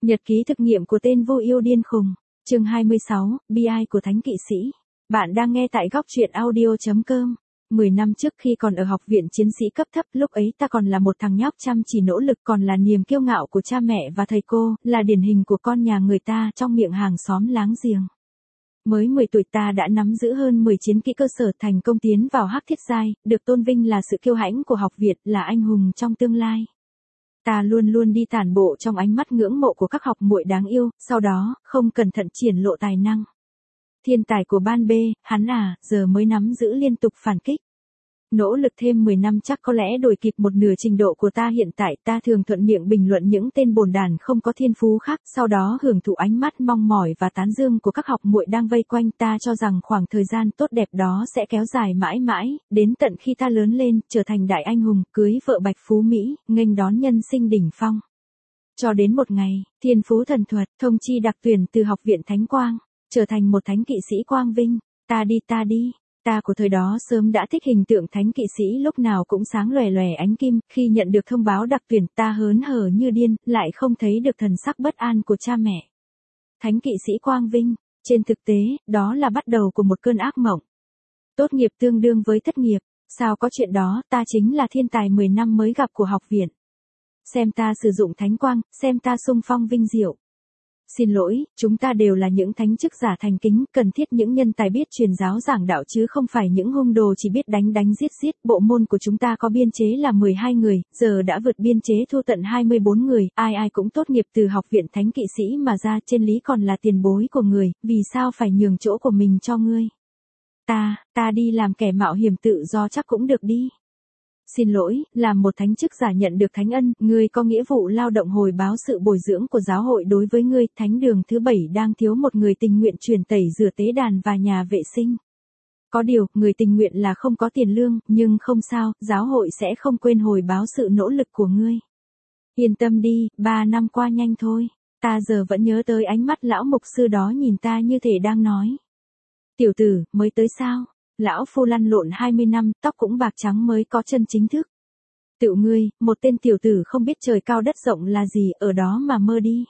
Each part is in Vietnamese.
Nhật ký thực nghiệm của tên vô yêu điên khùng. Chương 26, bi ai của thánh kỵ sĩ. Bạn đang nghe tại góc truyện audio.com. 10 năm trước khi còn ở học viện chiến sĩ cấp thấp, lúc ấy ta còn là một thằng nhóc chăm chỉ nỗ lực, còn là niềm kiêu ngạo của cha mẹ và thầy cô, là điển hình của con nhà người ta trong miệng hàng xóm láng giềng. Mới 10 tuổi ta đã nắm giữ hơn 10 chiến kỹ cơ sở, thành công tiến vào hắc thiết giai, được tôn vinh là sự kiêu hãnh của học viện, là anh hùng trong tương lai. Ta luôn luôn đi tản bộ trong ánh mắt ngưỡng mộ của các học muội đáng yêu, sau đó, không cẩn thận triển lộ tài năng. Thiên tài của ban B, hắn giờ mới nắm giữ liên tục phản kích. Nỗ lực thêm 10 năm chắc có lẽ đổi kịp một nửa trình độ của ta hiện tại. Ta thường thuận miệng bình luận những tên bồn đàn không có thiên phú khác, sau đó hưởng thụ ánh mắt mong mỏi và tán dương của các học muội đang vây quanh ta, cho rằng khoảng thời gian tốt đẹp đó sẽ kéo dài mãi mãi, đến tận khi ta lớn lên, trở thành đại anh hùng, cưới vợ bạch phú Mỹ, nghênh đón nhân sinh đỉnh phong. Cho đến một ngày, thiên phú thần thuật, thông chi đặc tuyển từ học viện Thánh Quang, trở thành một thánh kỵ sĩ quang vinh. Ta đi. Ta của thời đó sớm đã thích hình tượng thánh kỵ sĩ lúc nào cũng sáng lòe lòe ánh kim, khi nhận được thông báo đặc tuyển ta hớn hở như điên, lại không thấy được thần sắc bất an của cha mẹ. Thánh kỵ sĩ quang vinh, trên thực tế, đó là bắt đầu của một cơn ác mộng. Tốt nghiệp tương đương với thất nghiệp, sao có chuyện đó, ta chính là thiên tài 10 năm mới gặp của học viện. Xem ta sử dụng thánh quang, xem ta xung phong vinh diệu. Xin lỗi, chúng ta đều là những thánh chức giả thành kính, cần thiết những nhân tài biết truyền giáo giảng đạo chứ không phải những hung đồ chỉ biết đánh giết. Bộ môn của chúng ta có biên chế là 12 người, giờ đã vượt biên chế thu tận 24 người, ai cũng tốt nghiệp từ học viện thánh kỵ sĩ mà ra, trên lý còn là tiền bối của người, vì sao phải nhường chỗ của mình cho ngươi? Ta đi làm kẻ mạo hiểm tự do chắc cũng được đi. Xin lỗi, làm một thánh chức giả nhận được thánh ân, ngươi có nghĩa vụ lao động hồi báo sự bồi dưỡng của giáo hội đối với ngươi. Thánh đường thứ 7 đang thiếu một người tình nguyện truyền tẩy rửa tế đàn và nhà vệ sinh. Có điều, người tình nguyện là không có tiền lương, nhưng không sao, giáo hội sẽ không quên hồi báo sự nỗ lực của ngươi. Yên tâm đi, 3 năm qua nhanh thôi. Ta giờ vẫn nhớ tới ánh mắt lão mục sư đó nhìn ta như thể đang nói: tiểu tử, mới tới sao? Lão phu lăn lộn 20 năm, tóc cũng bạc trắng mới có chân chính thức. Tựu ngươi, một tên tiểu tử không biết trời cao đất rộng là gì, ở đó mà mơ đi.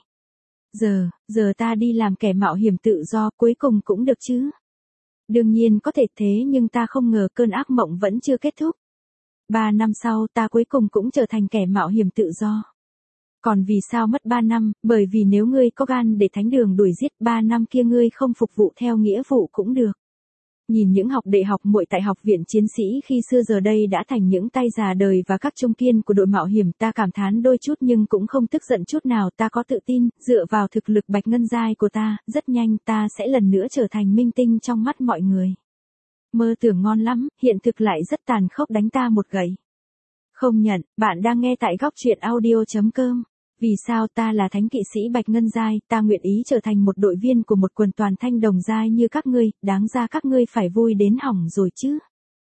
Giờ ta đi làm kẻ mạo hiểm tự do, cuối cùng cũng được chứ. Đương nhiên có thể thế, nhưng ta không ngờ cơn ác mộng vẫn chưa kết thúc. 3 năm sau ta cuối cùng cũng trở thành kẻ mạo hiểm tự do. Còn vì sao mất 3 năm, bởi vì nếu ngươi có gan để thánh đường đuổi giết, 3 năm kia ngươi không phục vụ theo nghĩa vụ cũng được. Nhìn những học đệ học muội tại học viện chiến sĩ khi xưa giờ đây đã thành những tay già đời và các trung kiên của đội mạo hiểm, ta cảm thán đôi chút nhưng cũng không tức giận chút nào. Ta có tự tin, dựa vào thực lực bạch ngân giai của ta, rất nhanh ta sẽ lần nữa trở thành minh tinh trong mắt mọi người. Mơ tưởng ngon lắm, hiện thực lại rất tàn khốc đánh ta một gậy. Không nhận, bạn đang nghe tại góc truyện audio.com. Vì sao ta là thánh kỵ sĩ bạch ngân giai, ta nguyện ý trở thành một đội viên của một quần toàn thanh đồng giai như các ngươi, đáng ra các ngươi phải vui đến hỏng rồi chứ.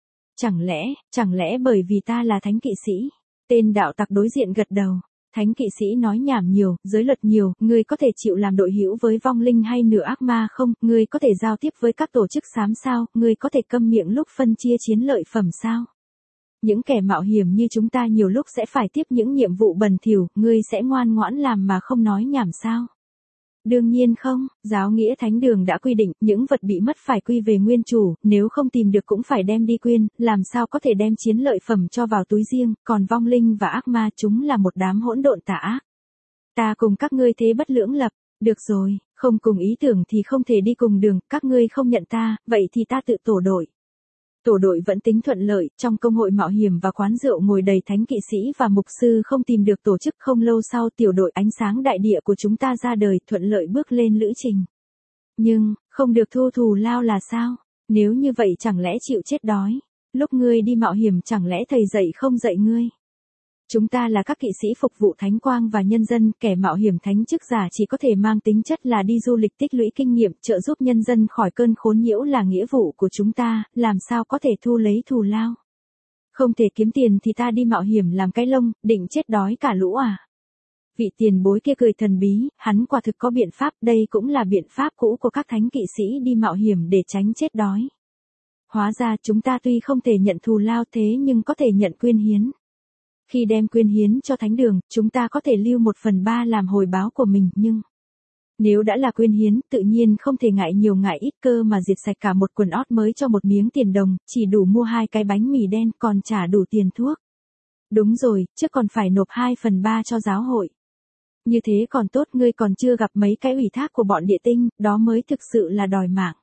Chẳng lẽ bởi vì ta là thánh kỵ sĩ? Tên đạo tặc đối diện gật đầu. Thánh kỵ sĩ nói nhảm nhiều, giới luật nhiều, ngươi có thể chịu làm đội hữu với vong linh hay nửa ác ma không? Ngươi có thể giao tiếp với các tổ chức xám sao? Ngươi có thể câm miệng lúc phân chia chiến lợi phẩm sao? Những kẻ mạo hiểm như chúng ta nhiều lúc sẽ phải tiếp những nhiệm vụ bẩn thỉu, ngươi sẽ ngoan ngoãn làm mà không nói nhảm sao? Đương nhiên không, giáo nghĩa thánh đường đã quy định, những vật bị mất phải quy về nguyên chủ, nếu không tìm được cũng phải đem đi quyên, làm sao có thể đem chiến lợi phẩm cho vào túi riêng, còn vong linh và ác ma chúng là một đám hỗn độn tà ác. Ta cùng các ngươi thế bất lưỡng lập, được rồi, không cùng ý tưởng thì không thể đi cùng đường, các ngươi không nhận ta, vậy thì ta tự tổ đội. Tổ đội vẫn tính thuận lợi, trong công hội mạo hiểm và quán rượu ngồi đầy thánh kỵ sĩ và mục sư không tìm được tổ chức. Không lâu sau tiểu đội ánh sáng đại địa của chúng ta ra đời, thuận lợi bước lên lữ trình. Nhưng, không được thu thù lao là sao? Nếu như vậy chẳng lẽ chịu chết đói? Lúc ngươi đi mạo hiểm chẳng lẽ thầy dạy không dạy ngươi? Chúng ta là các kỵ sĩ phục vụ thánh quang và nhân dân, kẻ mạo hiểm thánh chức giả chỉ có thể mang tính chất là đi du lịch tích lũy kinh nghiệm, trợ giúp nhân dân khỏi cơn khốn nhiễu là nghĩa vụ của chúng ta, làm sao có thể thu lấy thù lao. Không thể kiếm tiền thì ta đi mạo hiểm làm cái lông, định chết đói cả lũ à? Vị tiền bối kia cười thần bí, hắn quả thực có biện pháp, đây cũng là biện pháp cũ của các thánh kỵ sĩ đi mạo hiểm để tránh chết đói. Hóa ra chúng ta tuy không thể nhận thù lao thế nhưng có thể nhận quyên hiến. Khi đem quyên hiến cho thánh đường, chúng ta có thể lưu 1/3 làm hồi báo của mình, nhưng nếu đã là quyên hiến, tự nhiên không thể ngại nhiều ngại ít, cơ mà diệt sạch cả một quần ót mới cho một miếng tiền đồng, chỉ đủ mua 2 cái bánh mì đen còn trả đủ tiền thuốc. Đúng rồi, chứ còn phải nộp 2/3 cho giáo hội. Như thế còn tốt, ngươi còn chưa gặp mấy cái ủy thác của bọn địa tinh, đó mới thực sự là đòi mạng.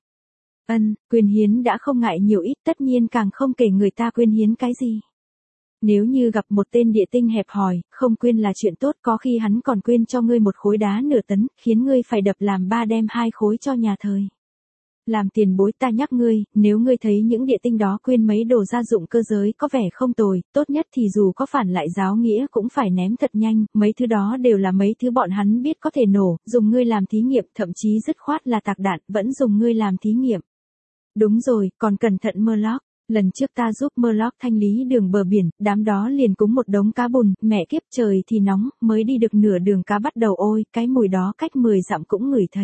Quyên hiến đã không ngại nhiều ít, tất nhiên càng không kể người ta quyên hiến cái gì. Nếu như gặp một tên địa tinh hẹp hòi, không quyên là chuyện tốt, có khi hắn còn quyên cho ngươi một khối đá nửa tấn, khiến ngươi phải đập làm 3 đem 2 khối cho nhà thời. Làm tiền bối ta nhắc ngươi, nếu ngươi thấy những địa tinh đó quyên mấy đồ gia dụng cơ giới có vẻ không tồi, tốt nhất thì dù có phản lại giáo nghĩa cũng phải ném thật nhanh, mấy thứ đó đều là mấy thứ bọn hắn biết có thể nổ, dùng ngươi làm thí nghiệm, thậm chí dứt khoát là tạc đạn, vẫn dùng ngươi làm thí nghiệm. Đúng rồi, còn cẩn thận Murloc. Lần trước ta giúp Murloc thanh lý đường bờ biển, đám đó liền cúng một đống cá bùn, mẹ kiếp, trời thì nóng, mới đi được nửa đường cá bắt đầu ôi, cái mùi đó cách 10 dặm cũng ngửi thấy.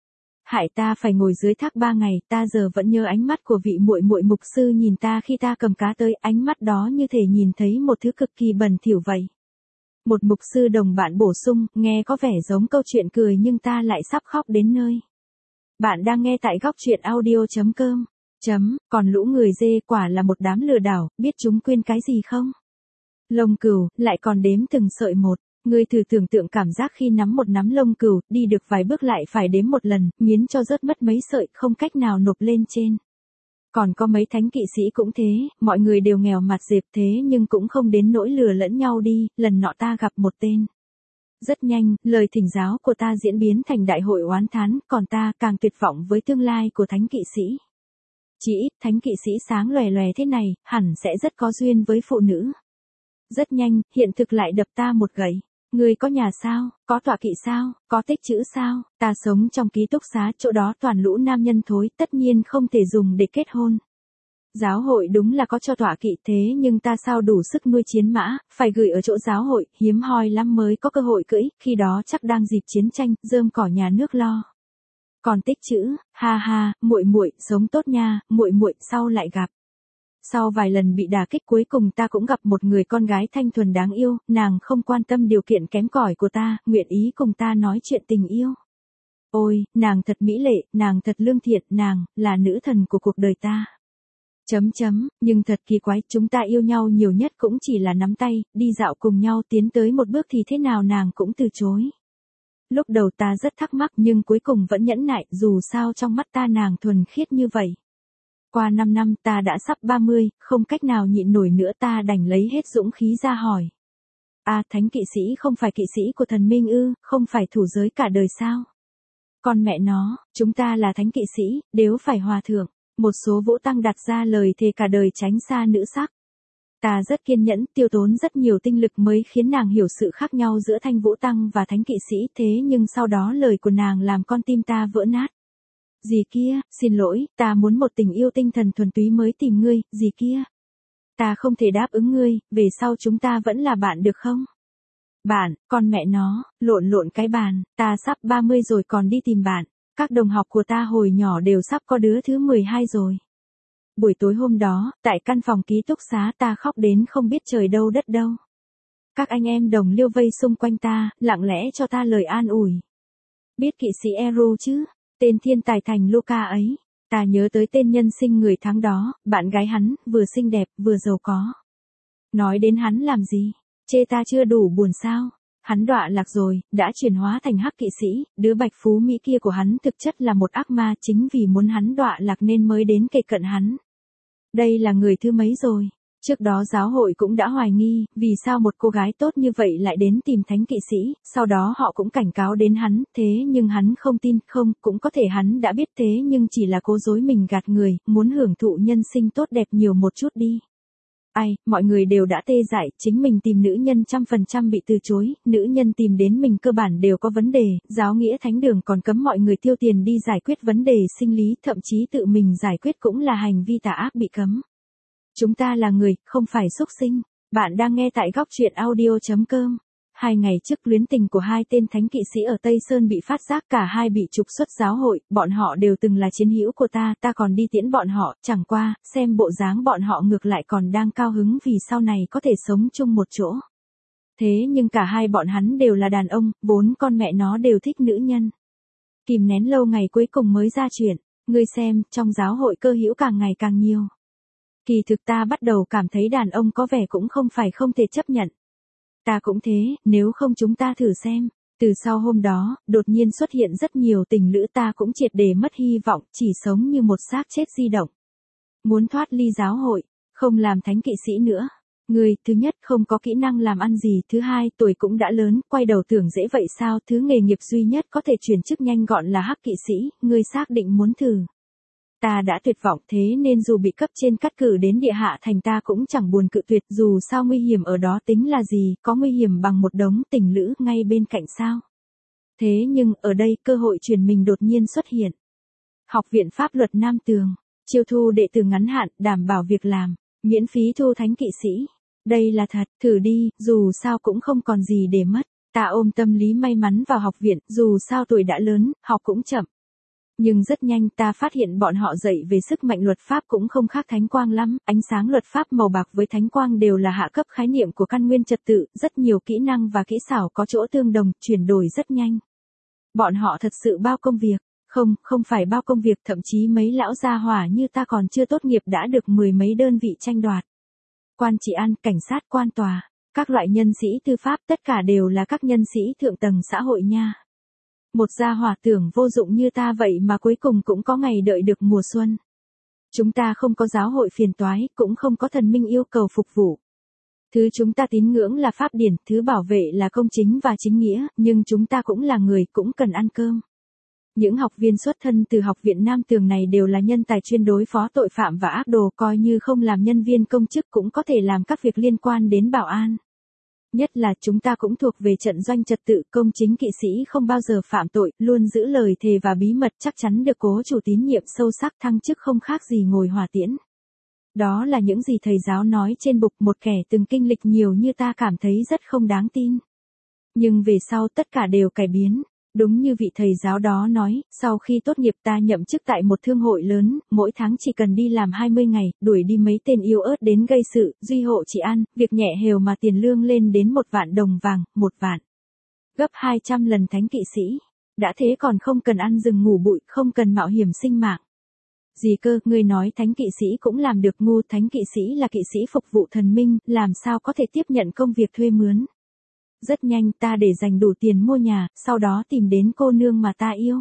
Hại ta phải ngồi dưới thác 3 ngày, ta giờ vẫn nhớ ánh mắt của vị muội muội mục sư nhìn ta khi ta cầm cá tới, ánh mắt đó như thể nhìn thấy một thứ cực kỳ bẩn thỉu vậy. Một mục sư đồng bạn bổ sung, nghe có vẻ giống câu chuyện cười nhưng ta lại sắp khóc đến nơi. Bạn đang nghe tại góc truyện audio.com. Còn lũ người dê quả là một đám lừa đảo, biết chúng quyên cái gì không? Lông cừu, lại còn đếm từng sợi một. Ngươi thử tưởng tượng cảm giác khi nắm một nắm lông cừu, đi được vài bước lại phải đếm một lần, miến cho rớt mất mấy sợi, không cách nào nộp lên trên. Còn có mấy thánh kỵ sĩ cũng thế, mọi người đều nghèo mặt dẹp thế nhưng cũng không đến nỗi lừa lẫn nhau đi, lần nọ ta gặp một tên. Rất nhanh, lời thỉnh giáo của ta diễn biến thành đại hội oán thán, còn ta càng tuyệt vọng với tương lai của thánh kỵ sĩ. Chỉ ít, thánh kỵ sĩ sáng lòe lòe thế này, hẳn sẽ rất có duyên với phụ nữ. Rất nhanh, hiện thực lại đập ta một gậy. Ngươi có nhà sao, có tọa kỵ sao, có tích trữ sao, ta sống trong ký túc xá, chỗ đó toàn lũ nam nhân thối, tất nhiên không thể dùng để kết hôn. Giáo hội đúng là có cho tọa kỵ thế nhưng ta sao đủ sức nuôi chiến mã, phải gửi ở chỗ giáo hội, hiếm hoi lắm mới có cơ hội cưỡi, khi đó chắc đang dịp chiến tranh, rơm cỏ nhà nước lo. Còn tích trữ, ha ha, muội muội, sống tốt nha, muội muội, sau lại gặp. Sau vài lần bị đả kích cuối cùng ta cũng gặp một người con gái thanh thuần đáng yêu, nàng không quan tâm điều kiện kém cỏi của ta, nguyện ý cùng ta nói chuyện tình yêu. Ôi, nàng thật mỹ lệ, nàng thật lương thiện, nàng, là nữ thần của cuộc đời ta. Nhưng thật kỳ quái, chúng ta yêu nhau nhiều nhất cũng chỉ là nắm tay, đi dạo cùng nhau tiến tới một bước thì thế nào nàng cũng từ chối. Lúc đầu ta rất thắc mắc nhưng cuối cùng vẫn nhẫn nại, dù sao trong mắt ta nàng thuần khiết như vậy. Qua 5 năm ta đã sắp 30, không cách nào nhịn nổi nữa ta đành lấy hết dũng khí ra hỏi. Thánh kỵ sĩ không phải kỵ sĩ của thần minh ư, không phải thủ giới cả đời sao? Con mẹ nó, chúng ta là thánh kỵ sĩ, đều phải hòa thượng. Một số vũ tăng đặt ra lời thề cả đời tránh xa nữ sắc. Ta rất kiên nhẫn, tiêu tốn rất nhiều tinh lực mới khiến nàng hiểu sự khác nhau giữa thanh vũ tăng và thánh kỵ sĩ, thế nhưng sau đó lời của nàng làm con tim ta vỡ nát. Dì kia, xin lỗi, ta muốn một tình yêu tinh thần thuần túy mới tìm ngươi, dì kia. Ta không thể đáp ứng ngươi, về sau chúng ta vẫn là bạn được không? Bạn, con mẹ nó, lộn cái bàn, ta sắp 30 rồi còn đi tìm bạn. Các đồng học của ta hồi nhỏ đều sắp có đứa thứ 12 rồi. Buổi tối hôm đó, tại căn phòng ký túc xá ta khóc đến không biết trời đâu đất đâu. Các anh em đồng liêu vây xung quanh ta, lặng lẽ cho ta lời an ủi. Biết kỵ sĩ Eru chứ? Tên thiên tài thành Luca ấy. Ta nhớ tới tên nhân sinh người tháng đó, bạn gái hắn, vừa xinh đẹp, vừa giàu có. Nói đến hắn làm gì? Chê ta chưa đủ buồn sao? Hắn đọa lạc rồi, đã chuyển hóa thành hắc kỵ sĩ, đứa bạch phú Mỹ kia của hắn thực chất là một ác ma, chính vì muốn hắn đọa lạc nên mới đến kề cận hắn. Đây là người thứ mấy rồi? Trước đó giáo hội cũng đã hoài nghi, vì sao một cô gái tốt như vậy lại đến tìm thánh kỵ sĩ, sau đó họ cũng cảnh cáo đến hắn, thế nhưng hắn không tin, không, cũng có thể hắn đã biết thế nhưng chỉ là cố dối mình gạt người, muốn hưởng thụ nhân sinh tốt đẹp nhiều một chút đi. Mọi người đều đã tê dại, chính mình tìm nữ nhân 100% bị từ chối, nữ nhân tìm đến mình cơ bản đều có vấn đề, giáo nghĩa thánh đường còn cấm mọi người tiêu tiền đi giải quyết vấn đề sinh lý, thậm chí tự mình giải quyết cũng là hành vi tà ác bị cấm. Chúng ta là người, không phải súc sinh. Bạn đang nghe tại góc truyện audio.com. 2 ngày trước luyến tình của 2 tên thánh kỵ sĩ ở Tây Sơn bị phát giác, cả hai bị trục xuất giáo hội, bọn họ đều từng là chiến hữu của ta còn đi tiễn bọn họ, chẳng qua, xem bộ dáng bọn họ ngược lại còn đang cao hứng vì sau này có thể sống chung một chỗ. Thế nhưng cả hai bọn hắn đều là đàn ông, vốn con mẹ nó đều thích nữ nhân. Kìm nén lâu ngày cuối cùng mới ra chuyện, ngươi xem, trong giáo hội cơ hữu càng ngày càng nhiều. Kỳ thực ta bắt đầu cảm thấy đàn ông có vẻ cũng không phải không thể chấp nhận. Ta cũng thế, nếu không chúng ta thử xem. Từ sau hôm đó, đột nhiên xuất hiện rất nhiều tình lữ, ta cũng triệt để mất hy vọng, chỉ sống như một xác chết di động. Muốn thoát ly giáo hội, không làm thánh kỵ sĩ nữa. Người, thứ nhất, không có kỹ năng làm ăn gì, thứ hai, tuổi cũng đã lớn, quay đầu tưởng dễ vậy sao, thứ nghề nghiệp duy nhất có thể chuyển chức nhanh gọn là hắc kỵ sĩ, ngươi xác định muốn thử. Ta đã tuyệt vọng, thế nên dù bị cấp trên cắt cử đến địa hạ thành ta cũng chẳng buồn cự tuyệt, dù sao nguy hiểm ở đó tính là gì, có nguy hiểm bằng một đống tình lữ ngay bên cạnh sao. Thế nhưng, ở đây cơ hội chuyển mình đột nhiên xuất hiện. Học viện Pháp luật Nam Tường, chiêu thu đệ tử ngắn hạn, đảm bảo việc làm, miễn phí thu thánh kỵ sĩ. Đây là thật, thử đi, dù sao cũng không còn gì để mất. Ta ôm tâm lý may mắn vào học viện, dù sao tuổi đã lớn, học cũng chậm. Nhưng rất nhanh ta phát hiện bọn họ dạy về sức mạnh luật pháp cũng không khác thánh quang lắm, ánh sáng luật pháp màu bạc với thánh quang đều là hạ cấp khái niệm của căn nguyên trật tự, rất nhiều kỹ năng và kỹ xảo có chỗ tương đồng, chuyển đổi rất nhanh. Bọn họ thật sự bao công việc, không phải bao công việc, thậm chí mấy lão gia hỏa như ta còn chưa tốt nghiệp đã được 10 mấy đơn vị tranh đoạt. Quan trị an, cảnh sát, quan tòa, các loại nhân sĩ tư pháp tất cả đều là các nhân sĩ thượng tầng xã hội nha. Một gia hỏa tưởng vô dụng như ta vậy mà cuối cùng cũng có ngày đợi được mùa xuân. Chúng ta không có giáo hội phiền toái, cũng không có thần minh yêu cầu phục vụ. Thứ chúng ta tín ngưỡng là pháp điển, thứ bảo vệ là công chính và chính nghĩa, nhưng chúng ta cũng là người, cũng cần ăn cơm. Những học viên xuất thân từ học viện Nam Tường này đều là nhân tài chuyên đối phó tội phạm và ác đồ, coi như không làm nhân viên công chức cũng có thể làm các việc liên quan đến bảo an. Nhất là chúng ta cũng thuộc về trận doanh trật tự, công chính kỵ sĩ không bao giờ phạm tội, luôn giữ lời thề và bí mật, chắc chắn được cố chủ tín nhiệm sâu sắc, thăng chức không khác gì ngồi hỏa tiễn. Đó là những gì thầy giáo nói trên bục, một kẻ từng kinh lịch nhiều như ta cảm thấy rất không đáng tin. Nhưng về sau tất cả đều cải biến. Đúng như vị thầy giáo đó nói, sau khi tốt nghiệp ta nhậm chức tại một thương hội lớn, mỗi tháng chỉ cần đi làm 20 ngày, đuổi đi mấy tên yếu ớt đến gây sự, duy hộ trị an, việc nhẹ hều mà tiền lương lên đến 1 vạn đồng vàng, 1 vạn. Gấp 200 lần thánh kỵ sĩ. Đã thế còn không cần ăn rừng ngủ bụi, không cần mạo hiểm sinh mạng. Gì cơ, ngươi nói thánh kỵ sĩ cũng làm được ngu, thánh kỵ sĩ là kỵ sĩ phục vụ thần minh, làm sao có thể tiếp nhận công việc thuê mướn. Rất nhanh ta để dành đủ tiền mua nhà, sau đó tìm đến cô nương mà ta yêu.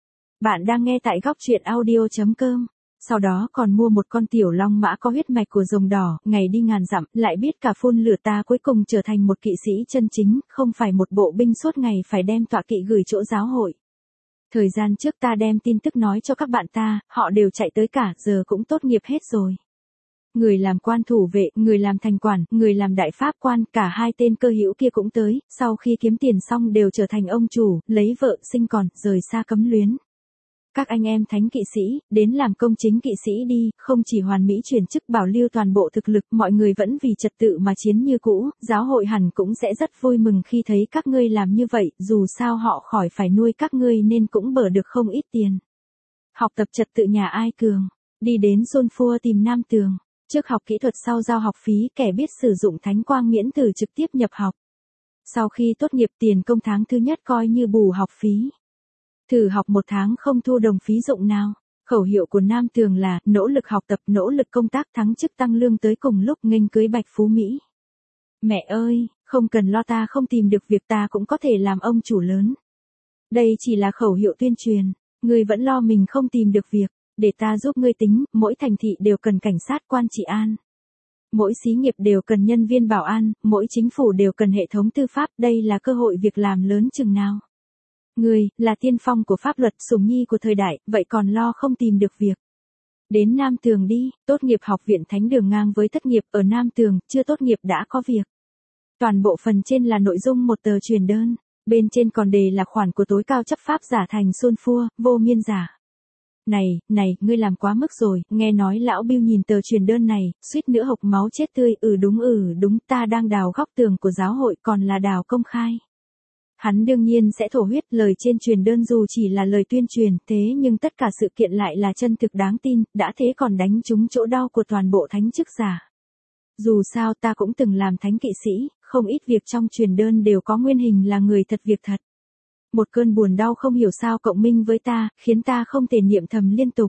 Bạn đang nghe tại góc truyện audio.com. Sau đó còn mua một con tiểu long mã có huyết mạch của rồng đỏ, ngày đi ngàn dặm, lại biết cả phun lửa, ta cuối cùng trở thành một kỵ sĩ chân chính, không phải một bộ binh suốt ngày phải đem tọa kỵ gửi chỗ giáo hội. Thời gian trước ta đem tin tức nói cho các bạn ta, họ đều chạy tới cả, giờ cũng tốt nghiệp hết rồi. Người làm quan thủ vệ, người làm thành quản, người làm đại pháp quan, cả hai tên cơ hữu kia cũng tới, sau khi kiếm tiền xong đều trở thành ông chủ, lấy vợ, sinh con, rời xa cấm luyến. Các anh em thánh kỵ sĩ, đến làm công chính kỵ sĩ đi, không chỉ hoàn mỹ chuyển chức bảo lưu toàn bộ thực lực, mọi người vẫn vì trật tự mà chiến như cũ, giáo hội hẳn cũng sẽ rất vui mừng khi thấy các ngươi làm như vậy, dù sao họ khỏi phải nuôi các ngươi nên cũng bở được không ít tiền. Học tập trật tự nhà ai cường, đi đến Xuân Phua tìm Nam Tường. Trước học kỹ thuật sau giao học phí, kẻ biết sử dụng thánh quang miễn từ trực tiếp nhập học. Sau khi tốt nghiệp tiền công tháng thứ nhất coi như bù học phí. Thử học 1 tháng không thu đồng phí dụng nào. Khẩu hiệu của Nam Tường là nỗ lực học tập, nỗ lực công tác, thắng chức tăng lương tới cùng lúc nghênh cưới bạch phú Mỹ. Mẹ ơi, không cần lo, ta không tìm được việc ta cũng có thể làm ông chủ lớn. Đây chỉ là khẩu hiệu tuyên truyền, ngươi vẫn lo mình không tìm được việc. Để ta giúp ngươi tính, mỗi thành thị đều cần cảnh sát, quan trị an. Mỗi xí nghiệp đều cần nhân viên bảo an, mỗi chính phủ đều cần hệ thống tư pháp, đây là cơ hội việc làm lớn chừng nào. Ngươi, là tiên phong của pháp luật, sủng nhi của thời đại, vậy còn lo không tìm được việc. Đến Nam Tường đi, tốt nghiệp học viện Thánh Đường ngang với thất nghiệp, ở Nam Tường, chưa tốt nghiệp đã có việc. Toàn bộ phần trên là nội dung một tờ truyền đơn, bên trên còn đề là khoản của tối cao chấp pháp giả thành Xuân Phua, vô miên giả. Này, ngươi làm quá mức rồi, nghe nói lão Bill nhìn tờ truyền đơn này, suýt nữa hộc máu chết tươi, đúng, ta đang đào góc tường của giáo hội còn là đào công khai. Hắn đương nhiên sẽ thổ huyết, lời trên truyền đơn dù chỉ là lời tuyên truyền, thế nhưng tất cả sự kiện lại là chân thực đáng tin, đã thế còn đánh trúng chỗ đau của toàn bộ thánh chức giả. Dù sao ta cũng từng làm thánh kỵ sĩ, không ít việc trong truyền đơn đều có nguyên hình là người thật việc thật. Một cơn buồn đau không hiểu sao cộng minh với ta, khiến ta không thể niệm thầm liên tục.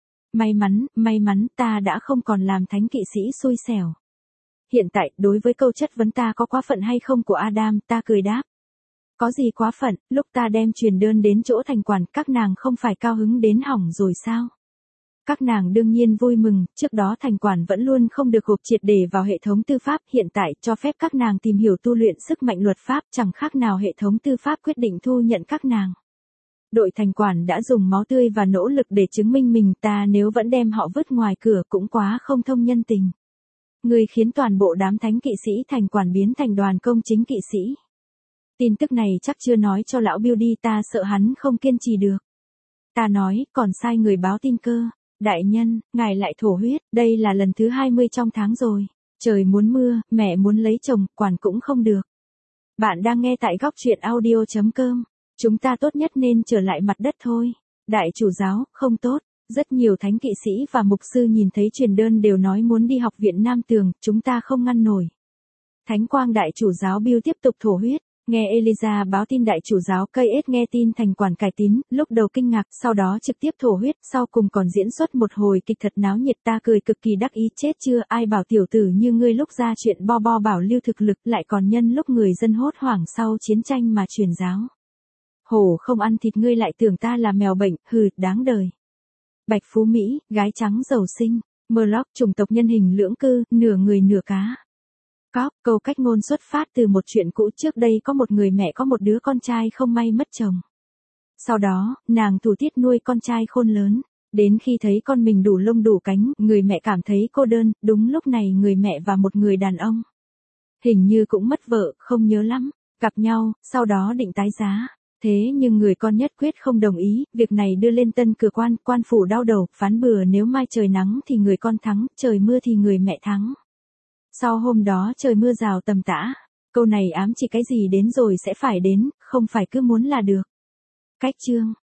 May mắn, ta đã không còn làm thánh kỵ sĩ xui xẻo. Hiện tại, đối với câu chất vấn ta có quá phận hay không của Adam, ta cười đáp. Có gì quá phận, lúc ta đem truyền đơn đến chỗ thành quản, các nàng không phải cao hứng đến hỏng rồi sao? Các nàng đương nhiên vui mừng, trước đó thành quản vẫn luôn không được gộp triệt để vào hệ thống tư pháp, hiện tại cho phép các nàng tìm hiểu tu luyện sức mạnh luật pháp, chẳng khác nào hệ thống tư pháp quyết định thu nhận các nàng. Đội thành quản đã dùng máu tươi và nỗ lực để chứng minh mình, ta nếu vẫn đem họ vứt ngoài cửa cũng quá không thông nhân tình. Người khiến toàn bộ đám thánh kỵ sĩ thành quản biến thành đoàn công chính kỵ sĩ. Tin tức này chắc chưa nói cho lão Bill đi, ta sợ hắn không kiên trì được. Ta nói, còn sai người báo tin cơ. Đại nhân, ngài lại thổ huyết, đây là lần thứ 20 trong tháng rồi. Trời muốn mưa, mẹ muốn lấy chồng, quản cũng không được. Bạn đang nghe tại góc truyện audio.com. Chúng ta tốt nhất nên trở lại mặt đất thôi. Đại chủ giáo, không tốt. Rất nhiều thánh kỵ sĩ và mục sư nhìn thấy truyền đơn đều nói muốn đi học viện Nam Tường, chúng ta không ngăn nổi. Thánh quang đại chủ giáo Bill tiếp tục thổ huyết. Nghe Eliza báo tin đại chủ giáo KS nghe tin thành quản cải tín, lúc đầu kinh ngạc, sau đó trực tiếp thổ huyết, sau cùng còn diễn xuất một hồi kịch thật náo nhiệt, ta cười cực kỳ đắc ý, chết chưa, ai bảo tiểu tử như ngươi lúc ra chuyện bo bảo lưu thực lực lại còn nhân lúc người dân hốt hoảng sau chiến tranh mà truyền giáo. Hổ không ăn thịt ngươi lại tưởng ta là mèo bệnh, hừ, đáng đời. Bạch Phú Mỹ, gái trắng giàu sinh, Murloc chủng tộc nhân hình lưỡng cư, nửa người nửa cá. Câu cách ngôn xuất phát từ một chuyện cũ, trước đây có một người mẹ có một đứa con trai không may mất chồng. Sau đó, nàng thủ tiết nuôi con trai khôn lớn. Đến khi thấy con mình đủ lông đủ cánh, người mẹ cảm thấy cô đơn, đúng lúc này người mẹ và một người đàn ông. Hình như cũng mất vợ, không nhớ lắm, gặp nhau, sau đó định tái giá. Thế nhưng người con nhất quyết không đồng ý, việc này đưa lên tân cửa quan phủ đau đầu, phán bừa nếu mai trời nắng thì người con thắng, trời mưa thì người mẹ thắng. Sau hôm đó trời mưa rào tầm tã, câu này ám chỉ cái gì đến rồi sẽ phải đến, không phải cứ muốn là được. Cách chương